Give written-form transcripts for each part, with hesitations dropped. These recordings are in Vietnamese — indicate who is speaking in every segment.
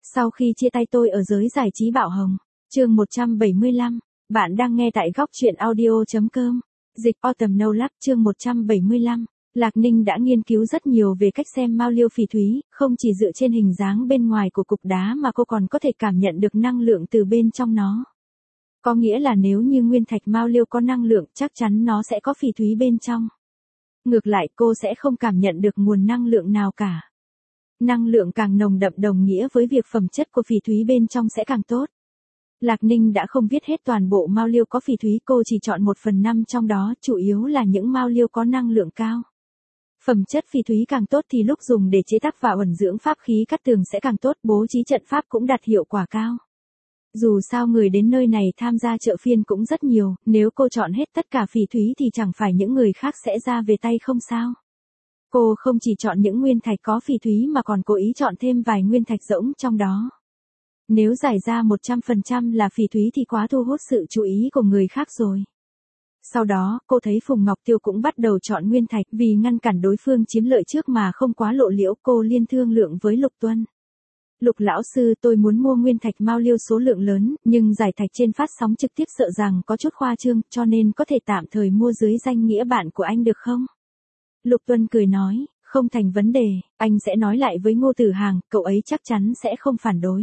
Speaker 1: Sau khi chia tay tôi ở giới giải trí bạo hồng. Chương 175. Bạn đang nghe tại góc truyện audio.com. Dịch Autumn No Love chương 175. Lạc Ninh đã nghiên cứu rất nhiều về cách xem mao liêu phỉ thúy, không chỉ dựa trên hình dáng bên ngoài của cục đá mà cô còn có thể cảm nhận được năng lượng từ bên trong nó. Có nghĩa là nếu như nguyên thạch mao liêu có năng lượng, chắc chắn nó sẽ có phỉ thúy bên trong. Ngược lại, cô sẽ không cảm nhận được nguồn năng lượng nào cả. Năng lượng càng nồng đậm đồng nghĩa với việc phẩm chất của phỉ thúy bên trong sẽ càng tốt. Lạc Ninh đã không viết hết toàn bộ mao liêu có phỉ thúy, cô chỉ chọn 1/5 trong đó, chủ yếu là những mao liêu có năng lượng cao. Phẩm chất phỉ thúy càng tốt thì lúc dùng để chế tác và ẩn dưỡng pháp khí cắt tường sẽ càng tốt, bố trí trận pháp cũng đạt hiệu quả cao. Dù sao người đến nơi này tham gia chợ phiên cũng rất nhiều, nếu cô chọn hết tất cả phỉ thúy thì chẳng phải những người khác sẽ ra về tay không sao? Cô không chỉ chọn những nguyên thạch có phỉ thúy mà còn cố ý chọn thêm vài nguyên thạch rỗng trong đó. Nếu giải ra 100% là phỉ thúy thì quá thu hút sự chú ý của người khác rồi. Sau đó, cô thấy Phùng Ngọc Tiêu cũng bắt đầu chọn nguyên thạch, vì ngăn cản đối phương chiếm lợi trước mà không quá lộ liễu, cô liên thương lượng với Lục Tuân. Lục lão sư, tôi muốn mua nguyên thạch mao liêu số lượng lớn, nhưng giải thạch trên phát sóng trực tiếp sợ rằng có chút khoa trương, cho nên có thể tạm thời mua dưới danh nghĩa bạn của anh được không? Lục Tuân cười nói, không thành vấn đề, anh sẽ nói lại với Ngô Tử Hàng, cậu ấy chắc chắn sẽ không phản đối.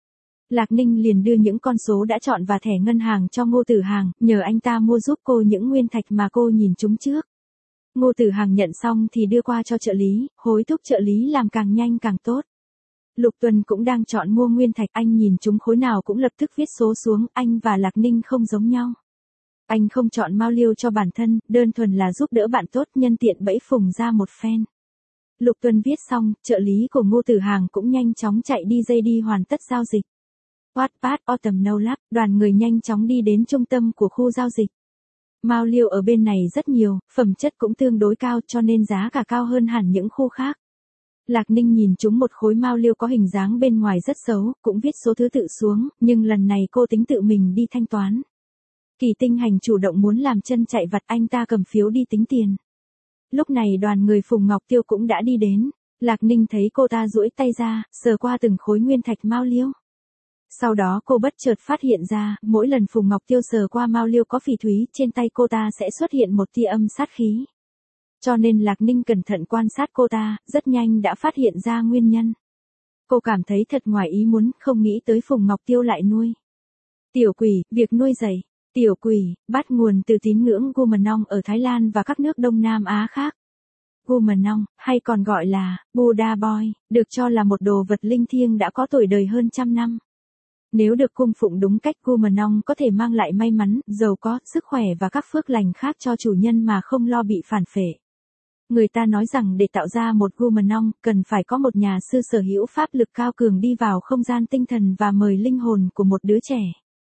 Speaker 1: Lạc Ninh liền đưa những con số đã chọn và thẻ ngân hàng cho Ngô Tử Hàng, nhờ anh ta mua giúp cô những nguyên thạch mà cô nhìn trúng trước. Ngô Tử Hàng nhận xong thì đưa qua cho trợ lý, hối thúc trợ lý làm càng nhanh càng tốt. Lục Tuân cũng đang chọn mua nguyên thạch, anh nhìn trúng khối nào cũng lập tức viết số xuống, anh và Lạc Ninh không giống nhau. Anh không chọn mao liêu cho bản thân, đơn thuần là giúp đỡ bạn tốt, nhân tiện bẫy Phùng ra một phen. Lục Tuân viết xong, trợ lý của Ngô Tử Hàng cũng nhanh chóng chạy đi dây đi hoàn tất giao dịch. Wattpad Autumn No Love, đoàn người nhanh chóng đi đến trung tâm của khu giao dịch. Mao liêu ở bên này rất nhiều, phẩm chất cũng tương đối cao cho nên giá cả cao hơn hẳn những khu khác. Lạc Ninh nhìn trúng một khối mao liêu có hình dáng bên ngoài rất xấu, cũng viết số thứ tự xuống, nhưng lần này cô tính tự mình đi thanh toán. Kỳ Tinh Hành chủ động muốn làm chân chạy vặt, anh ta cầm phiếu đi tính tiền. Lúc này đoàn người Phùng Ngọc Tiêu cũng đã đi đến. Lạc Ninh thấy cô ta duỗi tay ra, sờ qua từng khối nguyên thạch mao liêu. Sau đó cô bất chợt phát hiện ra, mỗi lần Phùng Ngọc Tiêu sờ qua mao liêu có phỉ thúy, trên tay cô ta sẽ xuất hiện một tia âm sát khí. Cho nên Lạc Ninh cẩn thận quan sát cô ta, rất nhanh đã phát hiện ra nguyên nhân. Cô cảm thấy thật ngoài ý muốn, không nghĩ tới Phùng Ngọc Tiêu lại nuôi tiểu quỷ. Việc nuôi dạy tiểu quỷ bắt nguồn từ tín ngưỡng Gumanong ở Thái Lan và các nước Đông Nam Á khác. Gumanong, hay còn gọi là Buddha Boy, được cho là một đồ vật linh thiêng đã có tuổi đời hơn trăm năm. Nếu được cung phụng đúng cách, Gumanong có thể mang lại may mắn, giàu có, sức khỏe và các phước lành khác cho chủ nhân mà không lo bị phản phệ. Người ta nói rằng để tạo ra một Gumanong, cần phải có một nhà sư sở hữu pháp lực cao cường đi vào không gian tinh thần và mời linh hồn của một đứa trẻ.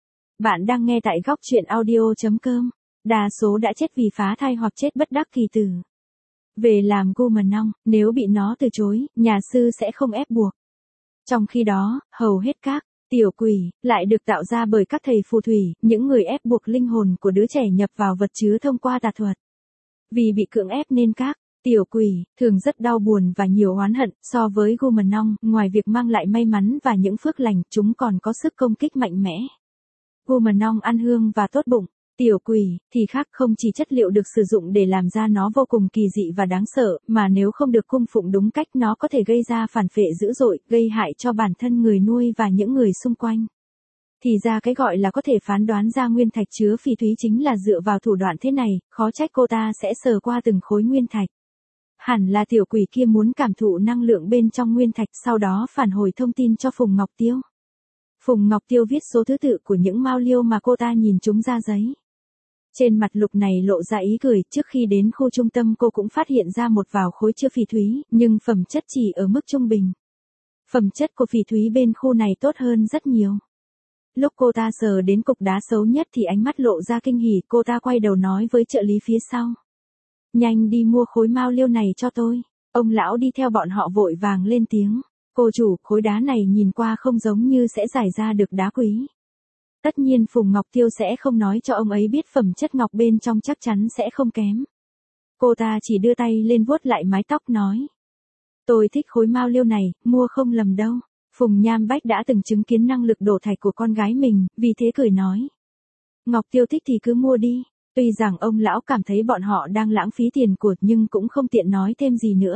Speaker 1: Bạn đang nghe tại góc truyện audio.com. Đa số đã chết vì phá thai hoặc chết bất đắc kỳ tử. Về làm Gumanong, nếu bị nó từ chối, nhà sư sẽ không ép buộc. Trong khi đó, hầu hết các tiểu quỷ lại được tạo ra bởi các thầy phù thủy, những người ép buộc linh hồn của đứa trẻ nhập vào vật chứa thông qua tà thuật. Vì bị cưỡng ép nên các tiểu quỷ thường rất đau buồn và nhiều oán hận. So với Gumanong, ngoài việc mang lại may mắn và những phước lành, chúng còn có sức công kích mạnh mẽ. Gumanong ăn hương và tốt bụng. Tiểu quỷ thì khác, không chỉ chất liệu được sử dụng để làm ra nó vô cùng kỳ dị và đáng sợ, mà nếu không được cung phụng đúng cách nó có thể gây ra phản phệ dữ dội, gây hại cho bản thân người nuôi và những người xung quanh. Thì ra cái gọi là có thể phán đoán ra nguyên thạch chứa phỉ thúy chính là dựa vào thủ đoạn thế này, khó trách cô ta sẽ sờ qua từng khối nguyên thạch. Hẳn là tiểu quỷ kia muốn cảm thụ năng lượng bên trong nguyên thạch, sau đó phản hồi thông tin cho Phùng Ngọc Tiêu. Phùng Ngọc Tiêu viết số thứ tự của những mao liêu mà cô ta nhìn trúng ra giấy. Trên mặt Lục này lộ ra ý cười, trước khi đến khu trung tâm cô cũng phát hiện ra một vài khối chưa phỉ thúy, nhưng phẩm chất chỉ ở mức trung bình. Phẩm chất của phỉ thúy bên khu này tốt hơn rất nhiều. Lúc cô ta sờ đến cục đá xấu nhất thì ánh mắt lộ ra kinh hỉ, cô ta quay đầu nói với trợ lý phía sau. Nhanh đi mua khối mao liêu này cho tôi. Ông lão đi theo bọn họ vội vàng lên tiếng. Cô chủ, khối đá này nhìn qua không giống như sẽ giải ra được đá quý. Tất nhiên Phùng Ngọc Tiêu sẽ không nói cho ông ấy biết phẩm chất ngọc bên trong chắc chắn sẽ không kém. Cô ta chỉ đưa tay lên vuốt lại mái tóc nói. Tôi thích khối mao liêu này, mua không lầm đâu. Phùng Nham Bách đã từng chứng kiến năng lực đổ thạch của con gái mình, vì thế cười nói. Ngọc Tiêu thích thì cứ mua đi. Tuy rằng ông lão cảm thấy bọn họ đang lãng phí tiền của nhưng cũng không tiện nói thêm gì nữa.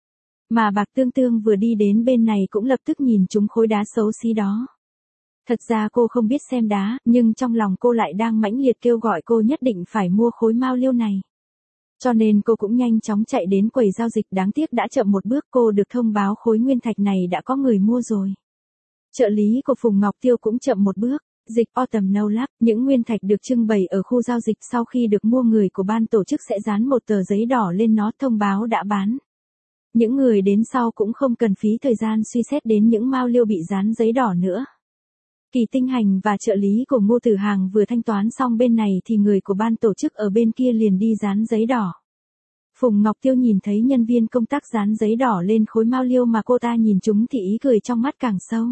Speaker 1: Mà Bạc Tương Tương vừa đi đến bên này cũng lập tức nhìn trúng khối đá xấu xí đó. Thật ra cô không biết xem đá, nhưng trong lòng cô lại đang mãnh liệt kêu gọi cô nhất định phải mua khối mao liêu này. Cho nên cô cũng nhanh chóng chạy đến quầy giao dịch, đáng tiếc đã chậm một bước, cô được thông báo khối nguyên thạch này đã có người mua rồi. Trợ lý của Phùng Ngọc Tiêu cũng chậm một bước. Dịch Autumn No Lab, những nguyên thạch được trưng bày ở khu giao dịch sau khi được mua, người của ban tổ chức sẽ dán một tờ giấy đỏ lên nó thông báo đã bán. Những người đến sau cũng không cần phí thời gian suy xét đến những mao liêu bị dán giấy đỏ nữa. Kỳ Tinh Hành và trợ lý của Ngô Tử Hàng vừa thanh toán xong bên này thì người của ban tổ chức ở bên kia liền đi dán giấy đỏ. Phùng Ngọc Tiêu nhìn thấy nhân viên công tác dán giấy đỏ lên khối mao liêu mà cô ta nhìn chúng thì ý cười trong mắt càng sâu.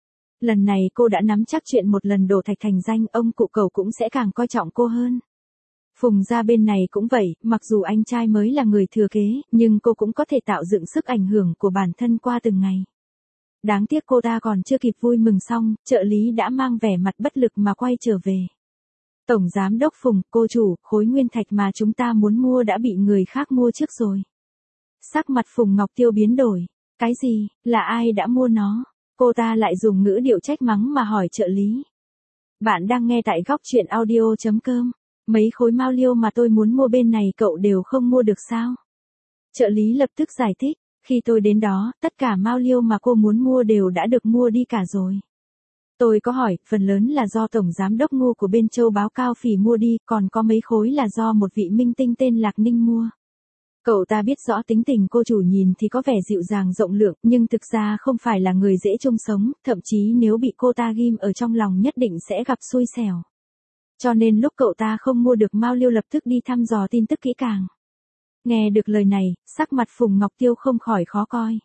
Speaker 1: Lần này cô đã nắm chắc chuyện một lần đổ thạch thành danh, ông cụ Cầu cũng sẽ càng coi trọng cô hơn. Phùng gia bên này cũng vậy, mặc dù anh trai mới là người thừa kế, nhưng cô cũng có thể tạo dựng sức ảnh hưởng của bản thân qua từng ngày. Đáng tiếc cô ta còn chưa kịp vui mừng xong, trợ lý đã mang vẻ mặt bất lực mà quay trở về. Tổng giám đốc Phùng, cô chủ, khối nguyên thạch mà chúng ta muốn mua đã bị người khác mua trước rồi. Sắc mặt Phùng Ngọc Tiêu biến đổi. Cái gì, là ai đã mua nó? Cô ta lại dùng ngữ điệu trách mắng mà hỏi trợ lý. Bạn đang nghe tại góc truyện audio.com. Mấy khối mao liêu mà tôi muốn mua bên này cậu đều không mua được sao? Trợ lý lập tức giải thích. Khi tôi đến đó, tất cả mao liêu mà cô muốn mua đều đã được mua đi cả rồi. Tôi có hỏi, phần lớn là do Tổng Giám đốc Ngô của bên Châu Báo Cao Phỉ mua đi, còn có mấy khối là do một vị minh tinh tên Lạc Ninh mua. Cậu ta biết rõ tính tình cô chủ, nhìn thì có vẻ dịu dàng rộng lượng, nhưng thực ra không phải là người dễ chung sống, thậm chí nếu bị cô ta ghim ở trong lòng nhất định sẽ gặp xui xẻo. Cho nên lúc cậu ta không mua được mao liêu lập tức đi thăm dò tin tức kỹ càng. Nghe được lời này, sắc mặt Phùng Ngọc Tiêu không khỏi khó coi.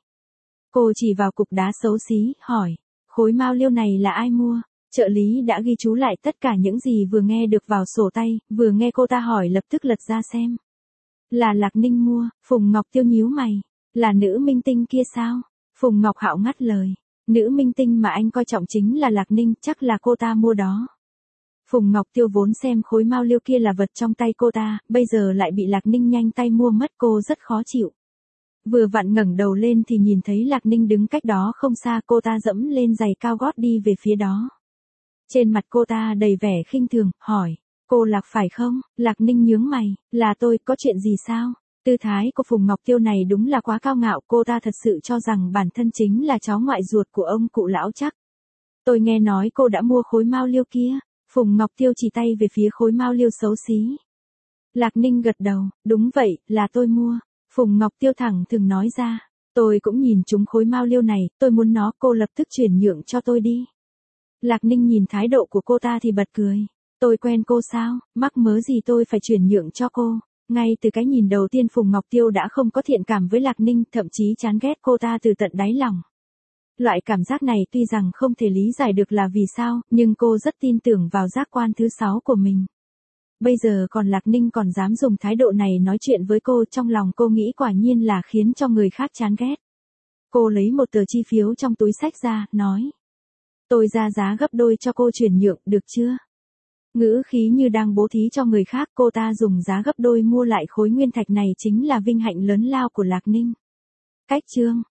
Speaker 1: Cô chỉ vào cục đá xấu xí, hỏi, khối mao liêu này là ai mua? Trợ lý đã ghi chú lại tất cả những gì vừa nghe được vào sổ tay, vừa nghe cô ta hỏi lập tức lật ra xem. Là Lạc Ninh mua. Phùng Ngọc Tiêu nhíu mày. Là nữ minh tinh kia sao? Phùng Ngọc Hạo ngắt lời. Nữ minh tinh mà anh coi trọng chính là Lạc Ninh, chắc là cô ta mua đó. Phùng Ngọc Tiêu vốn xem khối mao liêu kia là vật trong tay cô ta, bây giờ lại bị Lạc Ninh nhanh tay mua mất, cô rất khó chịu. Vừa vặn ngẩng đầu lên thì nhìn thấy Lạc Ninh đứng cách đó không xa, cô ta dẫm lên giày cao gót đi về phía đó. Trên mặt cô ta đầy vẻ khinh thường, hỏi. Cô Lạc phải không? Lạc Ninh nhướng mày, là tôi, có chuyện gì sao? Tư thái của Phùng Ngọc Tiêu này đúng là quá cao ngạo, cô ta thật sự cho rằng bản thân chính là cháu ngoại ruột của ông cụ lão chắc. Tôi nghe nói cô đã mua khối mao liêu kia. Phùng Ngọc Tiêu chỉ tay về phía khối mao liêu xấu xí. Lạc Ninh gật đầu, đúng vậy, là tôi mua. Phùng Ngọc Tiêu thẳng thừng nói ra, tôi cũng nhìn trúng khối mao liêu này, tôi muốn nó, cô lập tức chuyển nhượng cho tôi đi. Lạc Ninh nhìn thái độ của cô ta thì bật cười. Tôi quen cô sao, mắc mớ gì tôi phải chuyển nhượng cho cô. Ngay từ cái nhìn đầu tiên Phùng Ngọc Tiêu đã không có thiện cảm với Lạc Ninh, thậm chí chán ghét cô ta từ tận đáy lòng. Loại cảm giác này tuy rằng không thể lý giải được là vì sao, nhưng cô rất tin tưởng vào giác quan thứ 6 của mình. Bây giờ còn Lạc Ninh còn dám dùng thái độ này nói chuyện với cô, trong lòng cô nghĩ quả nhiên là khiến cho người khác chán ghét. Cô lấy một tờ chi phiếu trong túi xách ra, nói. Tôi ra giá gấp đôi cho cô chuyển nhượng, được chưa? Ngữ khí như đang bố thí cho người khác, cô ta dùng giá gấp đôi mua lại khối nguyên thạch này chính là vinh hạnh lớn lao của Lạc Ninh. Cách chương